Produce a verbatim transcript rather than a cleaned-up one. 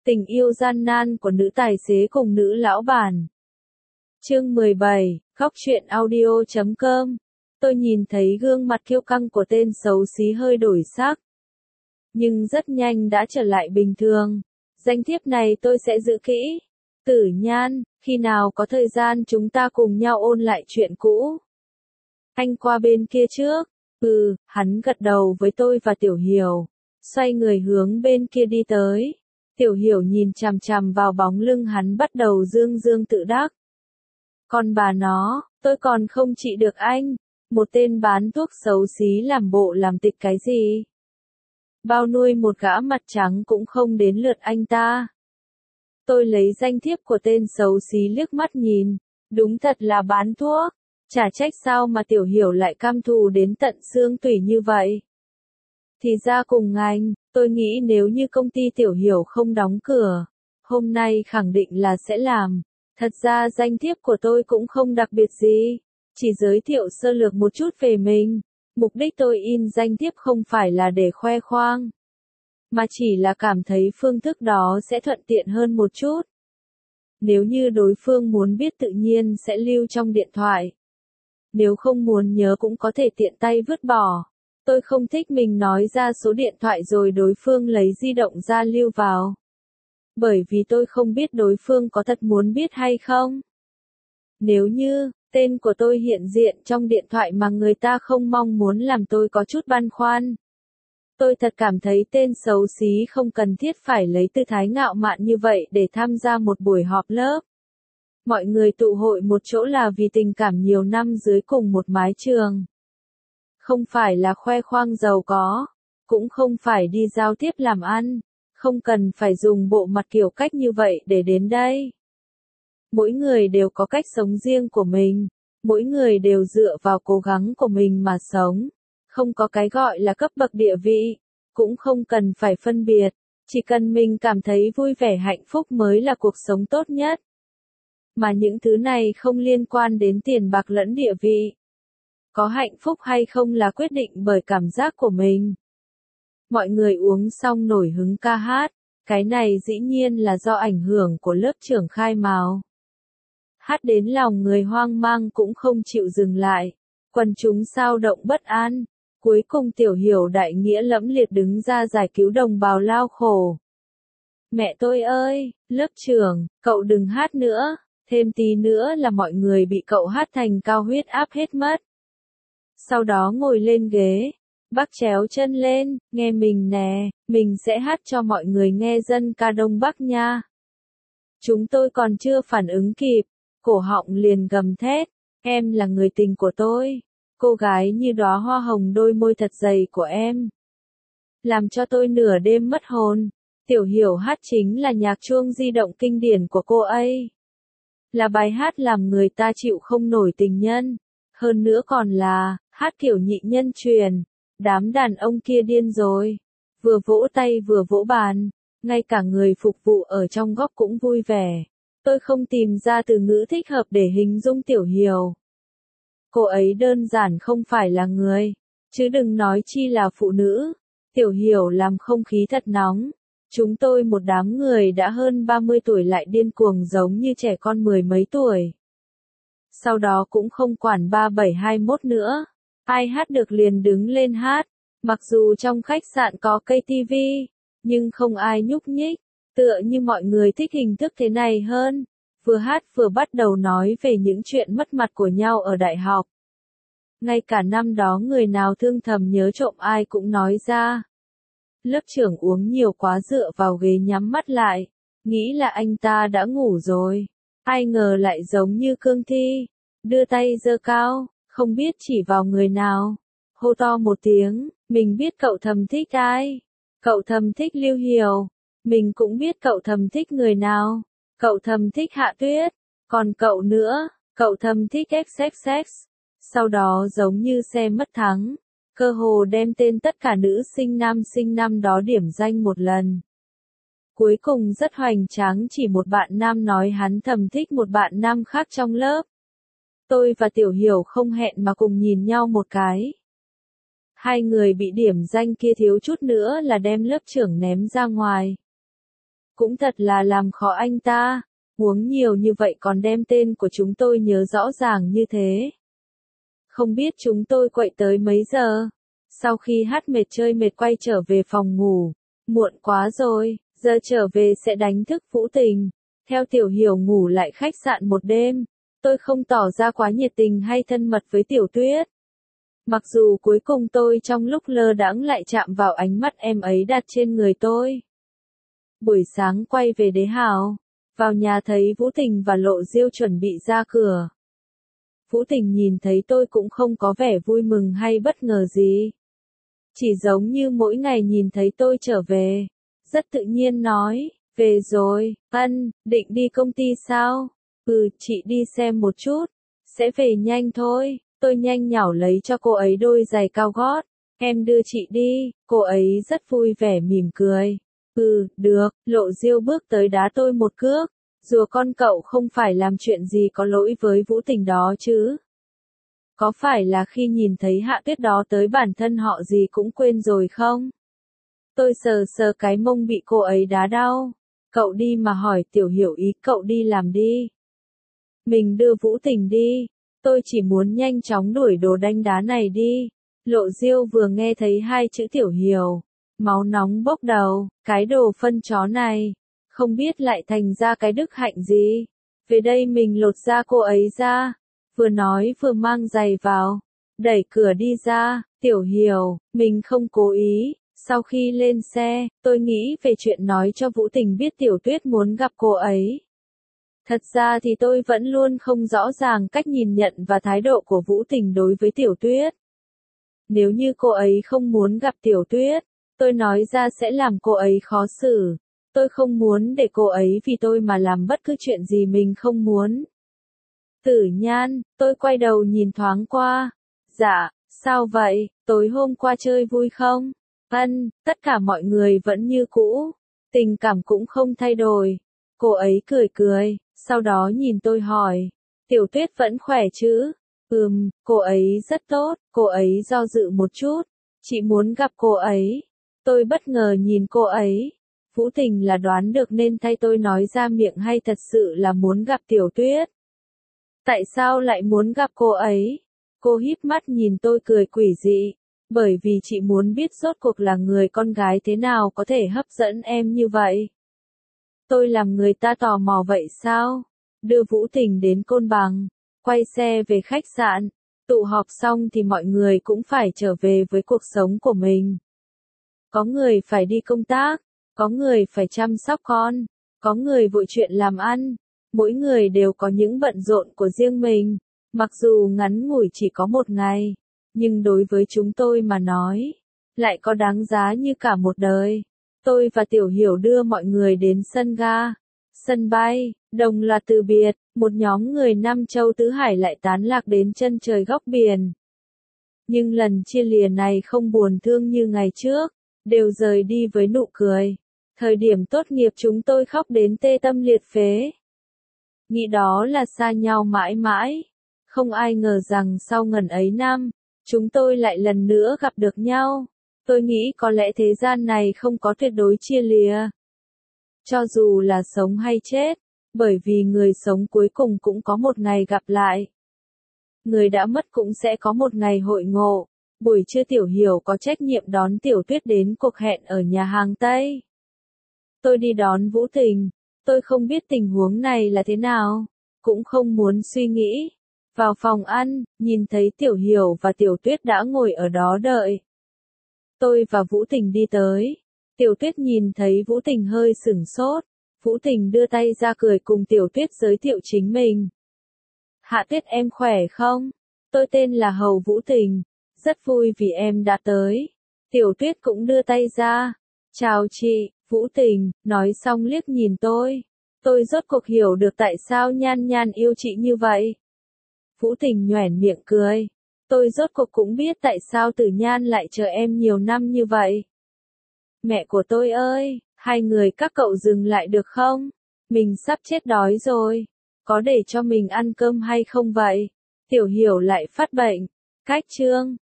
Tình yêu gian nan của nữ tài xế cùng nữ lão bản. Chương mười bảy, góc truyện audio chấm com. Tôi nhìn thấy gương mặt kiêu căng của tên xấu xí hơi đổi sắc. Nhưng rất nhanh đã trở lại bình thường. Danh thiếp này tôi sẽ giữ kỹ. Tử Nhan, khi nào có thời gian chúng ta cùng nhau ôn lại chuyện cũ. Anh qua bên kia trước. Ừ, hắn gật đầu với tôi và Tiểu Hiểu. Xoay người hướng bên kia đi tới. Tiểu Hiểu nhìn chằm chằm vào bóng lưng hắn bắt đầu dương dương tự đắc. Con bà nó, tôi còn không trị được anh. Một tên bán thuốc xấu xí làm bộ làm tịch cái gì. Bao nuôi một gã mặt trắng cũng không đến lượt anh ta. Tôi lấy danh thiếp của tên xấu xí liếc mắt nhìn. Đúng thật là bán thuốc. Chả trách sao mà Tiểu Hiểu lại cam thù đến tận xương tủy như vậy. Thì ra cùng ngành, tôi nghĩ nếu như công ty Tiểu Hiểu không đóng cửa, hôm nay khẳng định là sẽ làm. Thật ra danh thiếp của tôi cũng không đặc biệt gì, chỉ giới thiệu sơ lược một chút về mình. Mục đích tôi in danh thiếp không phải là để khoe khoang, mà chỉ là cảm thấy phương thức đó sẽ thuận tiện hơn một chút. Nếu như đối phương muốn biết tự nhiên sẽ lưu trong điện thoại. Nếu không muốn nhớ cũng có thể tiện tay vứt bỏ. Tôi không thích mình nói ra số điện thoại rồi đối phương lấy di động ra lưu vào. Bởi vì tôi không biết đối phương có thật muốn biết hay không. Nếu như, tên của tôi hiện diện trong điện thoại mà người ta không mong muốn làm tôi có chút băn khoăn. Tôi thật cảm thấy tên xấu xí không cần thiết phải lấy tư thái ngạo mạn như vậy để tham gia một buổi họp lớp. Mọi người tụ hội một chỗ là vì tình cảm nhiều năm dưới cùng một mái trường. Không phải là khoe khoang giàu có, cũng không phải đi giao tiếp làm ăn, không cần phải dùng bộ mặt kiểu cách như vậy để đến đây. Mỗi người đều có cách sống riêng của mình, mỗi người đều dựa vào cố gắng của mình mà sống, không có cái gọi là cấp bậc địa vị, cũng không cần phải phân biệt, chỉ cần mình cảm thấy vui vẻ hạnh phúc mới là cuộc sống tốt nhất. Mà những thứ này không liên quan đến tiền bạc lẫn địa vị. Có hạnh phúc hay không là quyết định bởi cảm giác của mình. Mọi người uống xong nổi hứng ca hát, cái này dĩ nhiên là do ảnh hưởng của lớp trưởng khai mào. Hát đến lòng người hoang mang cũng không chịu dừng lại, quần chúng xao động bất an, cuối cùng Tiểu Hiểu đại nghĩa lẫm liệt đứng ra giải cứu đồng bào lao khổ. Mẹ tôi ơi, lớp trưởng, cậu đừng hát nữa, thêm tí nữa là mọi người bị cậu hát thành cao huyết áp hết mất. Sau đó ngồi lên ghế, bác chéo chân lên, nghe mình nè, mình sẽ hát cho mọi người nghe dân ca Đông Bắc nha. Chúng tôi còn chưa phản ứng kịp, cổ họng liền gầm thét, em là người tình của tôi, cô gái như đóa hoa hồng đôi môi thật dày của em. Làm cho tôi nửa đêm mất hồn, Tiểu Hiểu hát chính là nhạc chuông di động kinh điển của cô ấy. Là bài hát làm người ta chịu không nổi tình nhân. Hơn nữa còn là, hát kiểu nhị nhân truyền, đám đàn ông kia điên rồi, vừa vỗ tay vừa vỗ bàn, ngay cả người phục vụ ở trong góc cũng vui vẻ. Tôi không tìm ra từ ngữ thích hợp để hình dung Tiểu Hiểu. Cô ấy đơn giản không phải là người, chứ đừng nói chi là phụ nữ. Tiểu Hiểu làm không khí thật nóng. Chúng tôi một đám người đã hơn ba mươi tuổi lại điên cuồng giống như trẻ con mười mấy tuổi. Sau đó cũng không quản ba bảy hai mốt nữa. Ai hát được liền đứng lên hát. Mặc dù trong khách sạn có cây tivi, nhưng không ai nhúc nhích. Tựa như mọi người thích hình thức thế này hơn. Vừa hát vừa bắt đầu nói về những chuyện mất mặt của nhau ở đại học. Ngay cả năm đó người nào thương thầm nhớ trộm ai cũng nói ra. Lớp trưởng uống nhiều quá dựa vào ghế nhắm mắt lại. Nghĩ là anh ta đã ngủ rồi. Ai ngờ lại giống như cương thi. Đưa tay giơ cao, không biết chỉ vào người nào. Hô to một tiếng, mình biết cậu thầm thích ai. Cậu thầm thích Lưu Hiểu. Mình cũng biết cậu thầm thích người nào. Cậu thầm thích Hạ Tuyết. Còn cậu nữa, cậu thầm thích ích ích ích. Sau đó giống như xe mất thắng. Cơ hồ đem tên tất cả nữ sinh nam sinh năm đó điểm danh một lần. Cuối cùng rất hoành tráng chỉ một bạn nam nói hắn thầm thích một bạn nam khác trong lớp. Tôi và Tiểu Hiểu không hẹn mà cùng nhìn nhau một cái. Hai người bị điểm danh kia thiếu chút nữa là đem lớp trưởng ném ra ngoài. Cũng thật là làm khó anh ta. Uống nhiều như vậy còn đem tên của chúng tôi nhớ rõ ràng như thế. Không biết chúng tôi quậy tới mấy giờ. Sau khi hát mệt chơi mệt quay trở về phòng ngủ. Muộn quá rồi, giờ trở về sẽ đánh thức Vũ Tình. Theo Tiểu Hiểu ngủ lại khách sạn một đêm. Tôi không tỏ ra quá nhiệt tình hay thân mật với Tiểu Tuyết. Mặc dù cuối cùng tôi trong lúc lơ đãng lại chạm vào ánh mắt em ấy đặt trên người tôi. Buổi sáng quay về Đế Hào. Vào nhà thấy Vũ Tình và Lộ Diêu chuẩn bị ra cửa. Vũ Tình nhìn thấy tôi cũng không có vẻ vui mừng hay bất ngờ gì. Chỉ giống như mỗi ngày nhìn thấy tôi trở về. Rất tự nhiên nói, về rồi, Ân, định đi công ty sao? Ừ, chị đi xem một chút. Sẽ về nhanh thôi. Tôi nhanh nhảu lấy cho cô ấy đôi giày cao gót. Em đưa chị đi. Cô ấy rất vui vẻ mỉm cười. Ừ, được. Lộ Diêu bước tới đá tôi một cước. Rùa con cậu không phải làm chuyện gì có lỗi với Vũ Tình đó chứ. Có phải là khi nhìn thấy Hạ Tuyết đó tới bản thân họ gì cũng quên rồi không? Tôi sờ sờ cái mông bị cô ấy đá đau. Cậu đi mà hỏi Tiểu Hiểu ý cậu đi làm đi. Mình đưa Vũ Tình đi. Tôi chỉ muốn nhanh chóng đuổi đồ đánh đá này đi. Lộ Diêu vừa nghe thấy hai chữ Tiểu Hiểu. Máu nóng bốc đầu, cái đồ phân chó này. Không biết lại thành ra cái đức hạnh gì. Về đây mình lột da cô ấy ra. Vừa nói vừa mang giày vào. Đẩy cửa đi ra. Tiểu Hiểu, mình không cố ý. Sau khi lên xe, tôi nghĩ về chuyện nói cho Vũ Tình biết Tiểu Tuyết muốn gặp cô ấy. Thật ra thì tôi vẫn luôn không rõ ràng cách nhìn nhận và thái độ của Vũ Tình đối với Tiểu Tuyết. Nếu như cô ấy không muốn gặp Tiểu Tuyết, tôi nói ra sẽ làm cô ấy khó xử. Tôi không muốn để cô ấy vì tôi mà làm bất cứ chuyện gì mình không muốn. Tử Nhan, tôi quay đầu nhìn thoáng qua. Dạ, sao vậy, tối hôm qua chơi vui không? Ân, tất cả mọi người vẫn như cũ. Tình cảm cũng không thay đổi. Cô ấy cười cười, sau đó nhìn tôi hỏi. Tiểu Tuyết vẫn khỏe chứ? Ừm, cô ấy rất tốt, cô ấy do dự một chút. Chị muốn gặp cô ấy. Tôi bất ngờ nhìn cô ấy. Vũ Tình là đoán được nên thay tôi nói ra miệng hay thật sự là muốn gặp Tiểu Tuyết? Tại sao lại muốn gặp cô ấy? Cô híp mắt nhìn tôi cười quỷ dị. Bởi vì chị muốn biết rốt cuộc là người con gái thế nào có thể hấp dẫn em như vậy. Tôi làm người ta tò mò vậy sao? Đưa Vũ Tình đến Côn Bằng. Quay xe về khách sạn. Tụ họp xong thì mọi người cũng phải trở về với cuộc sống của mình. Có người phải đi công tác. Có người phải chăm sóc con. Có người vội chuyện làm ăn. Mỗi người đều có những bận rộn của riêng mình. Mặc dù ngắn ngủi chỉ có một ngày. Nhưng đối với chúng tôi mà nói. Lại có đáng giá như cả một đời. Tôi và Tiểu Hiểu đưa mọi người đến sân ga. Sân bay, đồng loạt từ biệt. Một nhóm người Nam Châu Tứ Hải lại tán lạc đến chân trời góc biển. Nhưng lần chia lìa này không buồn thương như ngày trước. Đều rời đi với nụ cười. Thời điểm tốt nghiệp chúng tôi khóc đến tê tâm liệt phế. Nghĩ đó là xa nhau mãi mãi. Không ai ngờ rằng sau ngần ấy năm, chúng tôi lại lần nữa gặp được nhau. Tôi nghĩ có lẽ thế gian này không có tuyệt đối chia lìa. Cho dù là sống hay chết, bởi vì người sống cuối cùng cũng có một ngày gặp lại. Người đã mất cũng sẽ có một ngày hội ngộ. Buổi trưa Tiểu Hiểu có trách nhiệm đón Tiểu Tuyết đến cuộc hẹn ở nhà hàng Tây. Tôi đi đón Vũ Tình. Tôi không biết tình huống này là thế nào. Cũng không muốn suy nghĩ. Vào phòng ăn, nhìn thấy Tiểu Hiểu và Tiểu Tuyết đã ngồi ở đó đợi. Tôi và Vũ Tình đi tới. Tiểu Tuyết nhìn thấy Vũ Tình hơi sửng sốt. Vũ Tình đưa tay ra cười cùng Tiểu Tuyết giới thiệu chính mình. Hạ Tuyết em khỏe không? Tôi tên là Hầu Vũ Tình. Rất vui vì em đã tới. Tiểu Tuyết cũng đưa tay ra. Chào chị, Vũ Tình, nói xong liếc nhìn tôi. Tôi rốt cuộc hiểu được tại sao Nhan Nhan yêu chị như vậy. Vũ Tình nhoẻn miệng cười. Tôi rốt cuộc cũng biết tại sao Tử Nhan lại chờ em nhiều năm như vậy. Mẹ của tôi ơi, hai người các cậu dừng lại được không? Mình sắp chết đói rồi. Có để cho mình ăn cơm hay không vậy? Tiểu Hiểu lại phát bệnh. Cách chương.